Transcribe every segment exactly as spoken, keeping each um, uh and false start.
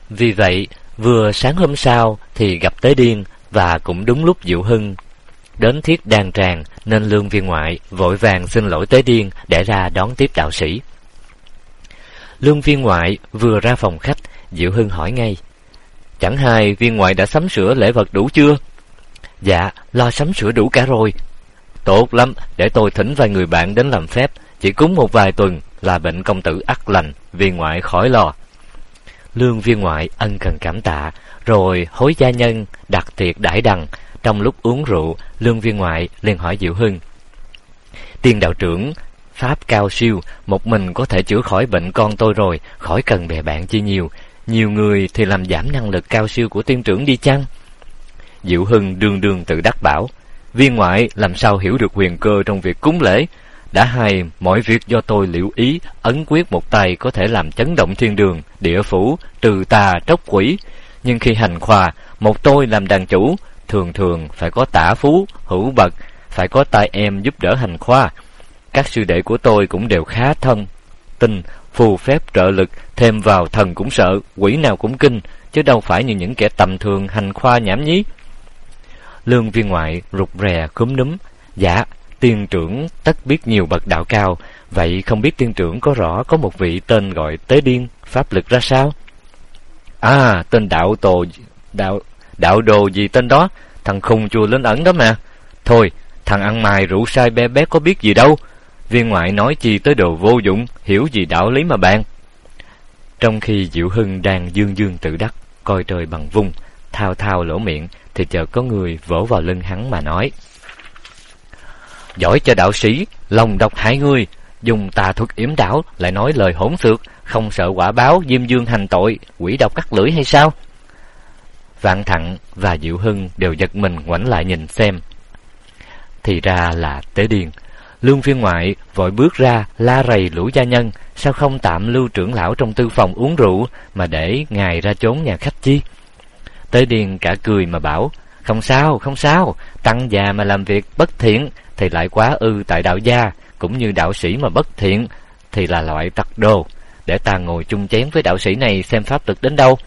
Vì vậy, vừa sáng hôm sau thì gặp Tế Điên, và cũng đúng lúc Diệu Hưng đến thiết đan tràng, nên Lương viên ngoại vội vàng xin lỗi Tế Điên để ra đón tiếp đạo sĩ. Lương viên ngoại vừa ra phòng khách, Diệu Hưng hỏi ngay: "Chẳng hay viên ngoại đã sắm sửa lễ vật đủ chưa?" "Dạ, lo sắm sửa đủ cả rồi." "Tốt lắm, để tôi thỉnh vài người bạn đến làm phép, chỉ cúng một vài tuần là bệnh công tử ắt lành, viên ngoại khỏi lo." Lương viên ngoại ân cần cảm tạ, rồi hối gia nhân đặt tiệc đãi đằng. Trong lúc uống rượu, Lương viên ngoại liền hỏi Diệu Hưng: "Tiên đạo trưởng pháp cao siêu, một mình có thể chữa khỏi bệnh con tôi rồi, khỏi cần bè bạn chi nhiều. Nhiều người thì làm giảm năng lực cao siêu của tiên trưởng đi chăng?" Diệu Hưng đương đương tự đắc bảo: "Viên ngoại làm sao hiểu được huyền cơ trong việc cúng lễ? Đã hay mọi việc do tôi liễu ý, ấn quyết một tay có thể làm chấn động thiên đường, địa phủ, trừ tà tróc quỷ. Nhưng khi hành khoa, một tôi làm đàn chủ, thường thường phải có tả phú, hữu bậc, phải có tay em giúp đỡ hành khoa. Các sư đệ của tôi cũng đều khá thân tin phù phép trợ lực, thêm vào thần cũng sợ, quỷ nào cũng kinh, chứ đâu phải như những kẻ tầm thường hành khoa nhảm nhí." Lương viên ngoại rụt rè cúm núm: "Dạ, tiên trưởng tất biết nhiều bậc đạo cao, vậy không biết tiên trưởng có rõ có một vị tên gọi Tế Điên, pháp lực ra sao?" "À, tên đạo tổ đạo đạo đồ gì tên đó, thằng khùng chùa Linh Ẩn đó mà. Thôi, thằng ăn mày rượu sai bé bé có biết gì đâu. Viên ngoại nói chi tới đồ vô dụng, hiểu gì đạo lý mà bàn." Trong khi Diệu Hưng đang dương dương tự đắc, coi trời bằng vung, thao thao lỗ miệng, thì chợt có người vỗ vào lưng hắn mà nói: "Giỏi cho đạo sĩ, lòng độc hại ngươi, dùng tà thuật yểm đảo, lại nói lời hỗn xược, không sợ quả báo diêm dương hành tội, quỷ độc cắt lưỡi hay sao?" Vạn Thặng và Diệu Hưng đều giật mình ngoảnh lại nhìn xem. Thì ra là Tế Điên. Lương viên ngoại vội bước ra la rầy lũ gia nhân: "Sao không tạm lưu trưởng lão trong tư phòng uống rượu, mà để ngài ra trốn nhà khách chi?" Tế Điên cả cười mà bảo: "Không sao, không sao, tăng già mà làm việc bất thiện thì lại quá ư tại đạo gia, cũng như đạo sĩ mà bất thiện thì là loại tặc đồ. Để ta ngồi chung chén với đạo sĩ này xem pháp lực đến đâu."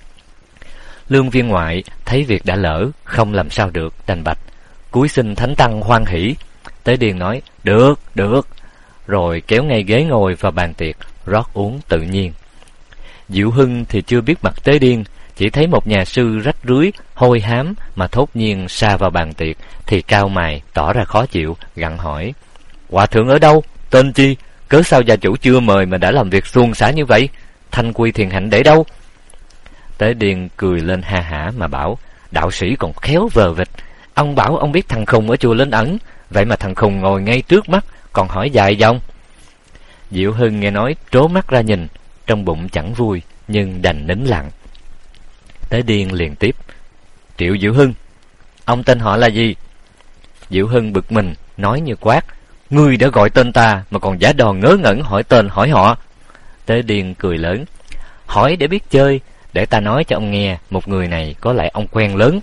Lương viên ngoại thấy việc đã lỡ, không làm sao được, đành bạch: "Cúi xin thánh tăng hoan hỷ." Tế Điên nói: "Được, được." Rồi kéo ngay ghế ngồi vào bàn tiệc, rót uống tự nhiên. Diệu Hưng thì chưa biết mặt Tế Điên, chỉ thấy một nhà sư rách rưới, hôi hám mà thốt nhiên sa vào bàn tiệc, thì cau mày tỏ ra khó chịu, gặng hỏi: "Hòa thượng ở đâu? Tên chi? Cớ sao gia chủ chưa mời mà đã làm việc suôn sẻ như vậy? Thanh quy thiền hạnh để đâu?" Tế Điên cười lên ha hả mà bảo: "Đạo sĩ còn khéo vờ vịt. Ông bảo ông biết thằng khùng ở chùa Linh Ẩn, vậy mà thằng khùng ngồi ngay trước mắt, còn hỏi dài dòng." Diệu Hưng nghe nói trố mắt ra nhìn, trong bụng chẳng vui, nhưng đành nín lặng. Tế Điên liền tiếp: "Triệu Diệu Hưng, ông tên họ là gì?" Diệu Hưng bực mình, nói như quát: "Ngươi đã gọi tên ta mà còn giả đò ngớ ngẩn hỏi tên hỏi họ." Tế Điên cười lớn: "Hỏi để biết chơi, để ta nói cho ông nghe, một người này có lại ông quen lớn."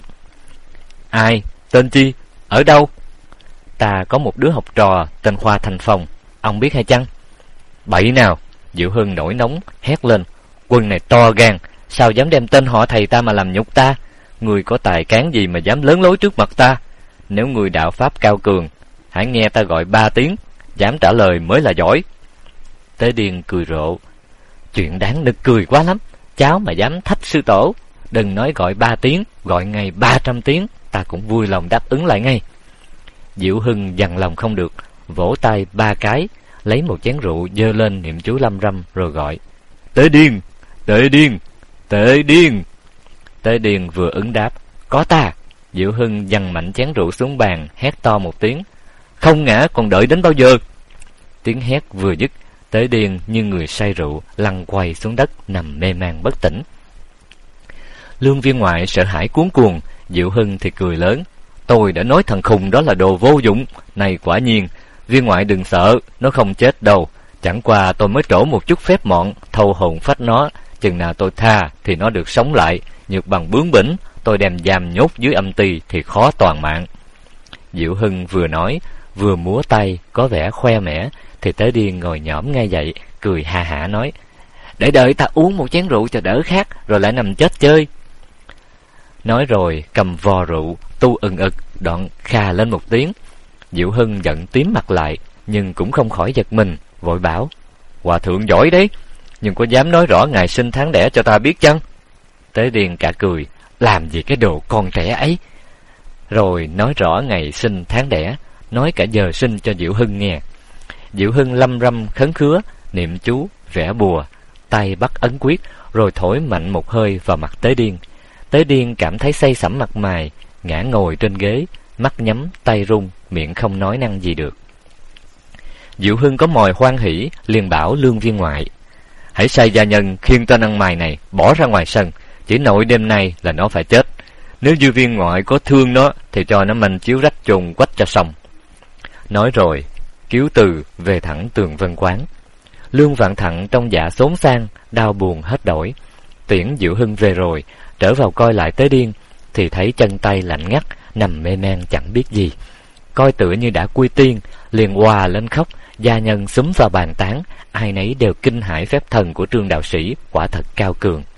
"Ai? Tên chi? Ở đâu?" "Ta có một đứa học trò tên Khoa Thành Phong, ông biết hay chăng?" "Bậy nào!" Diệu Hưng nổi nóng hét lên: "Quân này to gan, sao dám đem tên họ thầy ta mà làm nhục ta? Người có tài cán gì mà dám lớn lối trước mặt ta? Nếu người đạo pháp cao cường, hãy nghe ta gọi ba tiếng, dám trả lời mới là giỏi." Tế Điên cười rộ: "Chuyện đáng nực cười quá lắm, cháu mà dám thách sư tổ, đừng nói gọi ba tiếng, gọi ngay ba trăm tiếng, ta cũng vui lòng đáp ứng lại ngay." Diệu Hưng dằn lòng không được, vỗ tay ba cái, lấy một chén rượu dơ lên niệm chú lâm râm, rồi gọi: "Tế Điên, Tế Điên, Tế Điên." Tế Điên vừa ứng đáp: "Có ta." Diệu Hưng giằng mạnh chén rượu xuống bàn, hét to một tiếng: "Không ngã còn đợi đến bao giờ?" Tiếng hét vừa dứt, Tế Điên như người say rượu lăn quay xuống đất, nằm mê man bất tỉnh. Lương viên ngoại sợ hãi cuống cuồng, Diệu Hưng thì cười lớn: "Tôi đã nói thằng khùng đó là đồ vô dụng, này quả nhiên, viên ngoại đừng sợ, nó không chết đâu. Chẳng qua tôi mới trổ một chút phép mọn, thâu hồn phách nó, chừng nào tôi tha thì nó được sống lại, nhược bằng bướng bỉnh, tôi đem giam nhốt dưới âm ty thì khó toàn mạng." Diệu Hưng vừa nói, vừa múa tay, có vẻ khoe mẽ, thì Tế Điên ngồi nhõm ngay dậy, cười ha hả nói: để đợi ta uống một chén rượu cho đỡ khát, rồi lại nằm chết chơi. Nói rồi cầm vò rượu tu ừng ực, đoạn khà lên một tiếng. Diệu Hưng giận tím mặt lại, nhưng cũng không khỏi giật mình, vội bảo: Hòa thượng giỏi đấy, nhưng có dám nói rõ ngày sinh tháng đẻ cho ta biết chăng? Tế Điên cả cười: Làm gì cái đồ con trẻ ấy. Rồi nói rõ ngày sinh tháng đẻ, nói cả giờ sinh cho Diệu Hưng nghe. Diệu Hưng lâm râm khấn khứa, niệm chú, vẽ bùa, tay bắt ấn quyết, rồi thổi mạnh một hơi vào mặt Tế Điên. Tế Điên cảm thấy say sẩm mặt mày, ngã ngồi trên ghế, mắt nhắm, tay run, miệng không nói năng gì được. Diệu Hưng có mồi hoan hỉ, liền bảo lương viên ngoại: Hãy sai gia nhân khiêng tên ăn mày này bỏ ra ngoài sân, chỉ nội đêm nay là nó phải chết. Nếu dư viên ngoại có thương nó thì cho nó manh chiếu rách chôn quách cho xong. Nói rồi cứu từ về thẳng Tường Vân Quán. Lương Vạn Thặng trong dạ xốn sang, đau buồn hết đổi. Tiễn Diệu Hưng về rồi, trở vào coi lại Tế Điên, thì thấy chân tay lạnh ngắt, nằm mê man chẳng biết gì. Coi tựa như đã quy tiên, liền hòa lên khóc. Gia nhân xúm vào bàn tán, ai nấy đều kinh hãi phép thần của Trương đạo sĩ, quả thật cao cường.